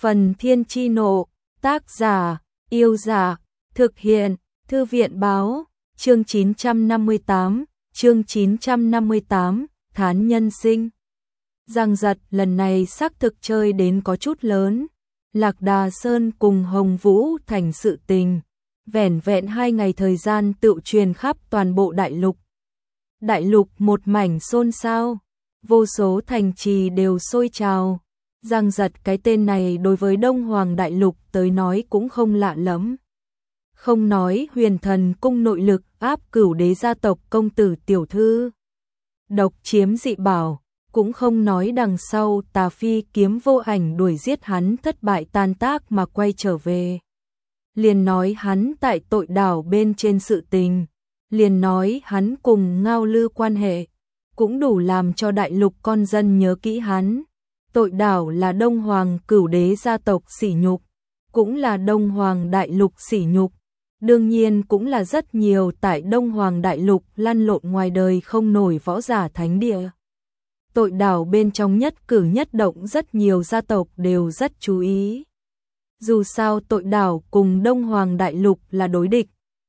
Phần Thiên Chi Nộ, tác giả, Yêu Dạ, thực hiện, Thư viện Báo, chương 958, Thán Nhân Sinh. Giang Giật lần này xác thực chơi đến có chút lớn. Lạc Đà Sơn cùng Hồng Vũ Thành sự tình, vẻn vẹn 2 ngày thời gian tự truyền khắp toàn bộ đại lục. Đại lục một mảnh xôn xao, vô số thành trì đều sôi trào. Giang Giật cái tên này đối với Đông Hoàng đại lục tới nói cũng không lạ lắm. Không nói Huyền Thần cung nội lực áp Cửu Đế gia tộc công tử tiểu thư độc chiếm dị bảo, cũng không nói đằng sau Tà Phi kiếm vô ảnh đuổi giết hắn thất bại tan tác mà quay trở về. Liền nói hắn tại tội đảo bên trên sự tình, liền nói hắn cùng Ngao Lư quan hệ, cũng đủ làm cho đại lục con dân nhớ kỹ hắn. Tội đảo là Đông Hoàng Cửu Đế gia tộc sỉ nhục, cũng là Đông Hoàng đại lục sỉ nhục, đương nhiên cũng là rất nhiều tại Đông Hoàng đại lục lăn lộn ngoài đời không nổi võ giả thánh địa. Tội đảo bên trong nhất cử nhất động rất nhiều gia tộc đều rất chú ý. Dù sao tội đảo cùng Đông Hoàng đại lục là đối địch.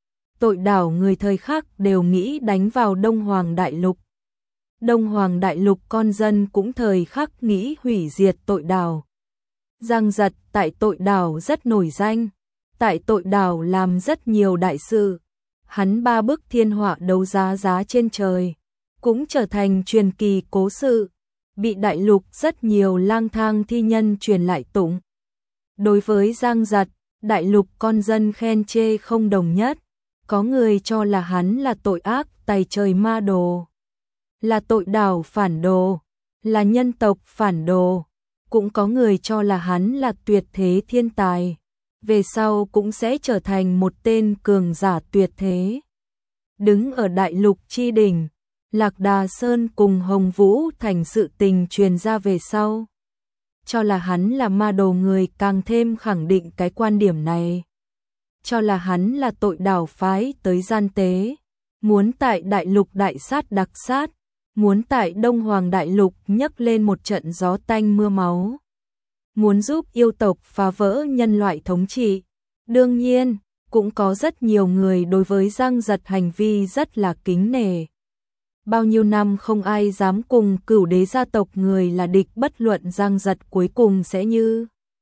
Tội đảo người thời khắc đều nghĩ đánh vào Đông Hoàng đại lục. Đông Hoàng đại lục con dân cũng thời khắc nghĩ hủy diệt tội đảo. Giang Giật tại tội đảo rất nổi danh, tại tội đảo làm rất nhiều đại sự. Hắn 3 bức thiên họa đấu giá trên trời, cũng trở thành truyền kỳ cố sự, bị đại lục rất nhiều lang thang thi nhân truyền lại tụng. Đối với Giang Giật, đại lục con dân khen chê không đồng nhất, có người cho là hắn là tội ác tày trời ma đồ, là tội đảo phản đồ, là nhân tộc phản đồ, cũng có người cho là hắn là tuyệt thế thiên tài, về sau cũng sẽ trở thành một tên cường giả tuyệt thế. Đứng ở đại lục chi đỉnh, Lạc Đà Sơn cùng Hồng Vũ Thành sự tình truyền ra về sau, cho là hắn là ma đồ người càng thêm khẳng định cái quan điểm này. Cho là hắn là tội đảo phái tới gian tế, muốn tại đại lục đại sát đặc sát, muốn tại Đông Hoàng đại lục nhấc lên một trận gió tanh mưa máu, muốn giúp yêu tộc phá vỡ nhân loại thống trị. Đương nhiên, cũng có rất nhiều người đối với Giang Giật hành vi rất là kính nể. Bao nhiêu năm không ai dám cùng Cửu Đế gia tộc người là địch, bất luận Giang Giật cuối cùng sẽ như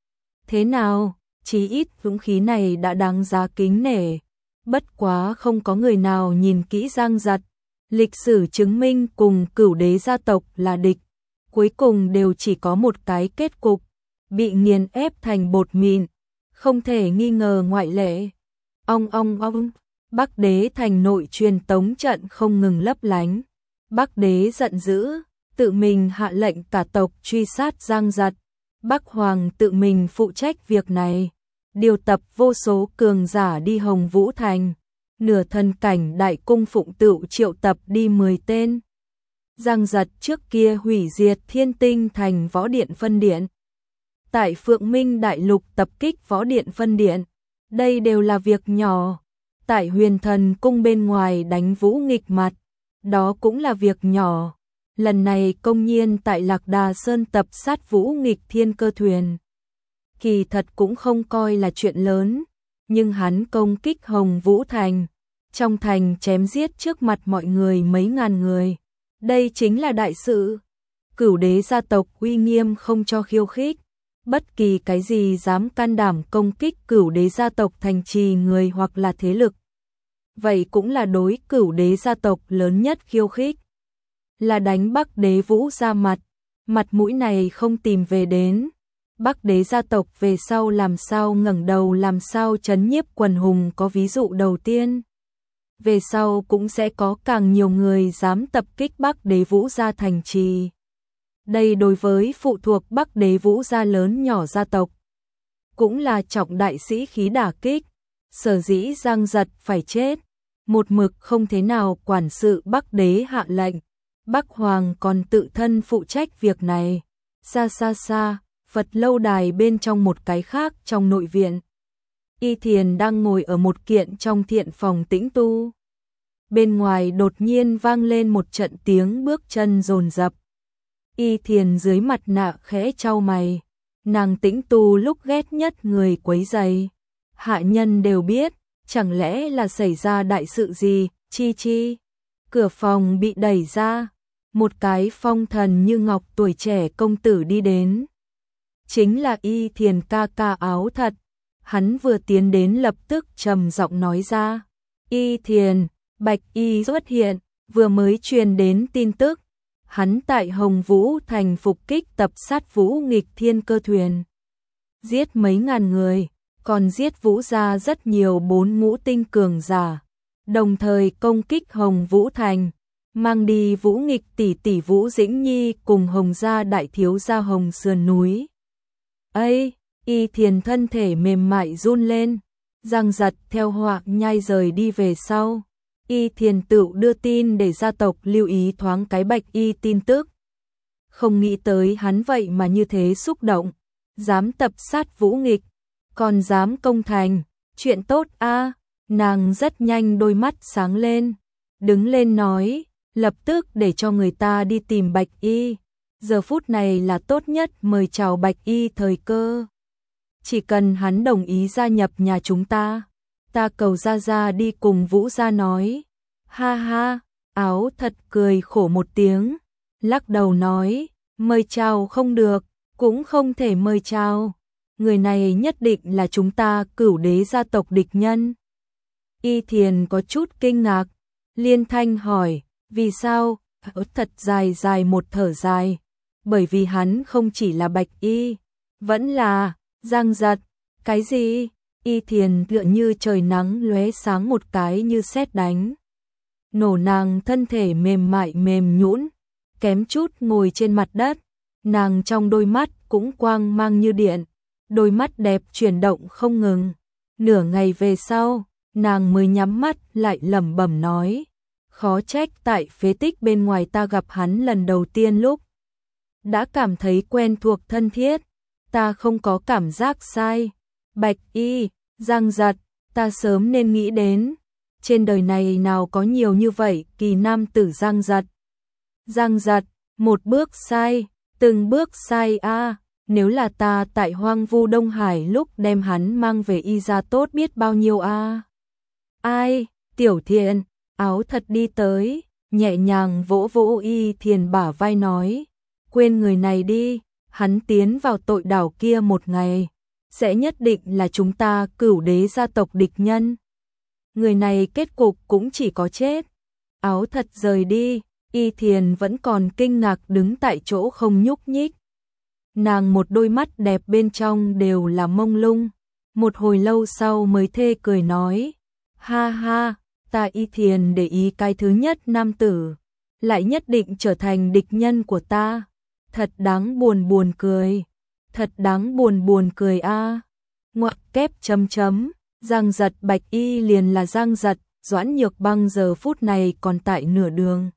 thế nào, chí ít dũng khí này đã đáng giá kính nể. Bất quá không có người nào nhìn kỹ Giang Giật. Lịch sử chứng minh cùng Cửu Đế gia tộc là địch, cuối cùng đều chỉ có một cái kết cục, bị nghiền ép thành bột mịn, không thể nghi ngờ ngoại lệ. Ong, Bắc Đế thành nội truyền tống trận không ngừng lấp lánh. Bắc Đế giận dữ, tự mình hạ lệnh cả tộc truy sát Giang Giật. Bắc Hoàng tự mình phụ trách việc này, điều tập vô số cường giả đi Hồng Vũ Thành. Nửa thần cảnh đại cung phụng tựu triệu tập đi 10 tên. Giang Giật trước kia hủy diệt Thiên Tinh thành võ điện phân điện, tại Phượng Minh đại lục tập kích võ điện phân điện, đây đều là việc nhỏ. Tại Huyền Thần cung bên ngoài đánh Vũ Nghịch mặt, đó cũng là việc nhỏ. Lần này công nhiên tại Lạc Đà Sơn tập sát Vũ Nghịch thiên cơ thuyền, kỳ thật cũng không coi là chuyện lớn, nhưng hắn công kích Hồng Vũ Thành, trong thành chém giết trước mặt mọi người mấy ngàn người, đây chính là đại sự. Cửu Đế gia tộc uy nghiêm không cho khiêu khích, bất kỳ cái gì dám can đảm công kích Cửu Đế gia tộc thành trì người hoặc là thế lực, vậy cũng là đối Cửu Đế gia tộc lớn nhất khiêu khích, là đánh Bắc Đế Vũ ra mặt. Mặt mũi này không tìm về đến, Bắc Đế gia tộc về sau làm sao ngẩng đầu, làm sao trấn nhiếp quần hùng có ví dụ đầu tiên. Về sau cũng sẽ có càng nhiều người dám tập kích Bắc Đế Vũ gia thành trì. Đây đối với phụ thuộc Bắc Đế Vũ gia lớn nhỏ gia tộc, cũng là trọng đại sĩ khí đả kích. Sở dĩ Giang Giật phải chết, một mực không thế nào quản sự Bắc Đế hạ lệnh, Bắc Hoàng còn tự thân phụ trách việc này. Xa, Phật lâu đài bên trong một cái khác trong nội viện, Y Thiền đang ngồi ở một kiện trong thiện phòng tĩnh tu. Bên ngoài đột nhiên vang lên một trận tiếng bước chân dồn dập. Y Thiền dưới mặt nạ khẽ chau mày, nàng tĩnh tu lúc ghét nhất người quấy rầy. Hạ nhân đều biết, chẳng lẽ là xảy ra đại sự gì, chi chi. Cửa phòng bị đẩy ra, một cái phong thần như ngọc tuổi trẻ công tử đi đến. Chính là Y Thiền ca ca áo thật. Hắn vừa tiến đến lập tức trầm giọng nói ra. Y Thiền, Bạch Y xuất hiện, vừa mới truyền đến tin tức. Hắn tại Hồng Vũ thành phục kích tập sát Vũ Nghịch Thiên cơ thuyền. Giết mấy ngàn người, còn giết Vũ gia rất nhiều 4 ngũ tinh cường giả. Đồng thời công kích Hồng Vũ thành, mang đi Vũ Nghịch tỷ tỷ Vũ Dĩnh Nhi cùng Hồng gia đại thiếu gia Hồng Sườn núi. Ây, Y Thiền thân thể mềm mại run lên, răng giật theo Họa Nhai rời đi về sau. Y Thiền tự đưa tin để gia tộc lưu ý thoáng cái Bạch Y tin tức. Không nghĩ tới hắn vậy mà như thế xúc động, dám tập sát Vũ Nghịch, còn dám công thành, chuyện tốt a. Nàng rất nhanh đôi mắt sáng lên, đứng lên nói, lập tức để cho người ta đi tìm Bạch Y. Giờ phút này là tốt nhất mời chào Bạch Y thời cơ. Chỉ cần hắn đồng ý gia nhập nhà chúng ta cầu Gia Gia đi cùng Vũ gia nói. Ha ha, áo thật cười khổ một tiếng, lắc đầu nói, mời chào không được, cũng không thể mời chào. Người này nhất định là chúng ta Cửu Đế gia tộc địch nhân. Y Thiền có chút kinh ngạc, liên thanh hỏi, vì sao? Thật dài dài một thở dài, bởi vì hắn không chỉ là Bạch Y, vẫn là Giang Giật. Cái gì? Y Thiền tựa như trời nắng lóe sáng một cái như sét đánh. Nổ, nàng thân thể mềm mại mềm nhũn, kém chút ngồi trên mặt đất, nàng trong đôi mắt cũng quang mang như điện, đôi mắt đẹp chuyển động không ngừng. Nửa ngày về sau, nàng mới nhắm mắt lại lẩm bẩm nói, khó trách tại phế tích bên ngoài ta gặp hắn lần đầu tiên lúc đã cảm thấy quen thuộc thân thiết, ta không có cảm giác sai. Bạch Y, Giang Giật, ta sớm nên nghĩ đến, trên đời này nào có nhiều như vậy kỳ nam tử Giang Giật. Giang Giật, một bước sai, từng bước sai a. Nếu là ta tại Hoang Vu Đông Hải lúc đem hắn mang về Y gia tốt biết bao nhiêu a. Ai, Tiểu Thiện, áo thật đi tới, nhẹ nhàng vỗ vỗ Y Thiền bả vai nói, quên người này đi, hắn tiến vào tội đảo kia một ngày, sẽ nhất định là chúng ta Cửu Đế gia tộc địch nhân. Người này kết cục cũng chỉ có chết. Áo thật rời đi, Y Thiền vẫn còn kinh ngạc đứng tại chỗ không nhúc nhích. Nàng một đôi mắt đẹp bên trong đều là mông lung. Một hồi lâu sau mới thê cười nói, ha ha, ta Y Thiền để ý cái thứ nhất nam tử, lại nhất định trở thành địch nhân của ta. Thật đáng buồn buồn cười. Thật đáng buồn buồn cười a. Ngoặc kép chấm chấm, Giang Giật Bạch Y liền là Giang Giật, Doãn Nhược Băng giờ phút này còn tại nửa đường,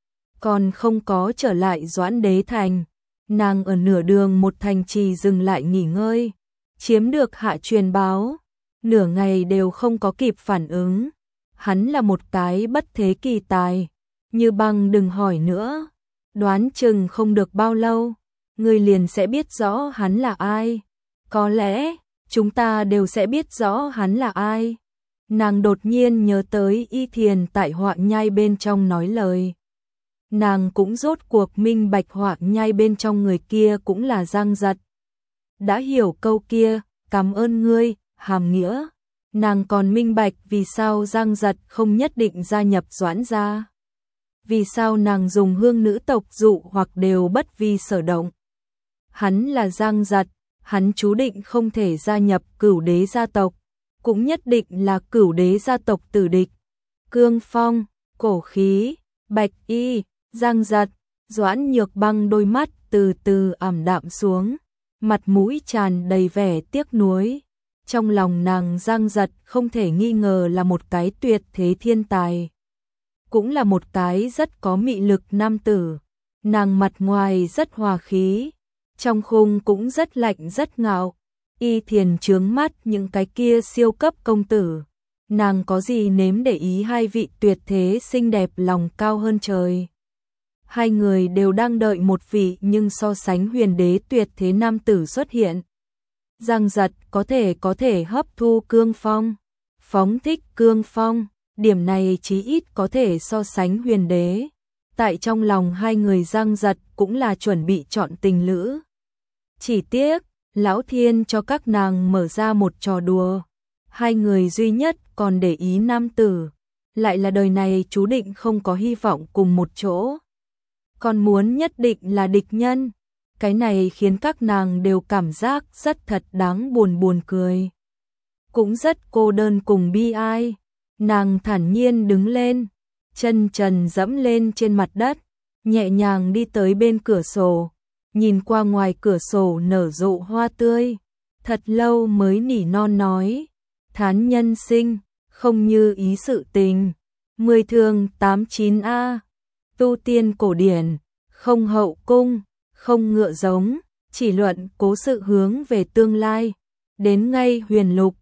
còn không có trở lại Doãn Đế thành. Nàng ở nửa đường một thành trì dừng lại nghỉ ngơi, chiếm được hạ truyền báo, nửa ngày đều không có kịp phản ứng. Hắn là một cái bất thế kỳ tài, Như Băng đừng hỏi nữa, đoán chừng không được bao lâu, ngươi liền sẽ biết rõ hắn là ai. Có lẽ, chúng ta đều sẽ biết rõ hắn là ai. Nàng đột nhiên nhớ tới Y Thiền tại Họa Nhai bên trong nói lời. Nàng cũng rốt cuộc minh bạch Họa Nhai bên trong người kia cũng là Giang Giật. Đã hiểu câu kia, cảm ơn ngươi, hàm nghĩa. Nàng còn minh bạch vì sao Giang Giật không nhất định gia nhập Doãn gia. Vì sao nàng dùng hương nữ tộc dụ hoặc đều bất vi sở động. Hắn là Giang Giật, hắn chú định không thể gia nhập Cửu Đế gia tộc, cũng nhất định là Cửu Đế gia tộc tử địch. Cương Phong, Cổ Khí, Bạch Y, Giang Giật, Doãn Nhược Băng đôi mắt từ từ ảm đạm xuống, mặt mũi tràn đầy vẻ tiếc nuối. Trong lòng nàng Giang Giật không thể nghi ngờ là một cái tuyệt thế thiên tài, cũng là một cái rất có mị lực nam tử. Nàng mặt ngoài rất hòa khí, trong khung cũng rất lạnh rất ngạo. Y Thiền chướng mắt những cái kia siêu cấp công tử, nàng có gì nếm để ý hai vị tuyệt thế xinh đẹp lòng cao hơn trời. Hai người đều đang đợi một vị nhưng so sánh huyền đế tuyệt thế nam tử xuất hiện. Giang Giật có thể hấp thu cương phong, phóng thích cương phong, điểm này chí ít có thể so sánh huyền đế. Tại trong lòng hai người Giang Giật cũng là chuẩn bị chọn tình lữ. Chỉ tiếc, Lão Thiên cho các nàng mở ra một trò đùa. Hai người duy nhất còn để ý nam tử, lại là đời này chú định không có hy vọng cùng một chỗ. Còn muốn nhất định là địch nhân. Cái này khiến các nàng đều cảm giác rất thật đáng buồn cười. Cũng rất cô đơn cùng bi ai. Nàng thản nhiên đứng lên, chân trần dẫm lên trên mặt đất, nhẹ nhàng đi tới bên cửa sổ, nhìn qua ngoài cửa sổ nở rộ hoa tươi, thật lâu mới nỉ non nói, thán nhân sinh, không như ý sự tình, 10 thường 89A, tu tiên cổ điển, không hậu cung, không ngựa giống, chỉ luận cố sự hướng về tương lai, đến ngay huyền lục,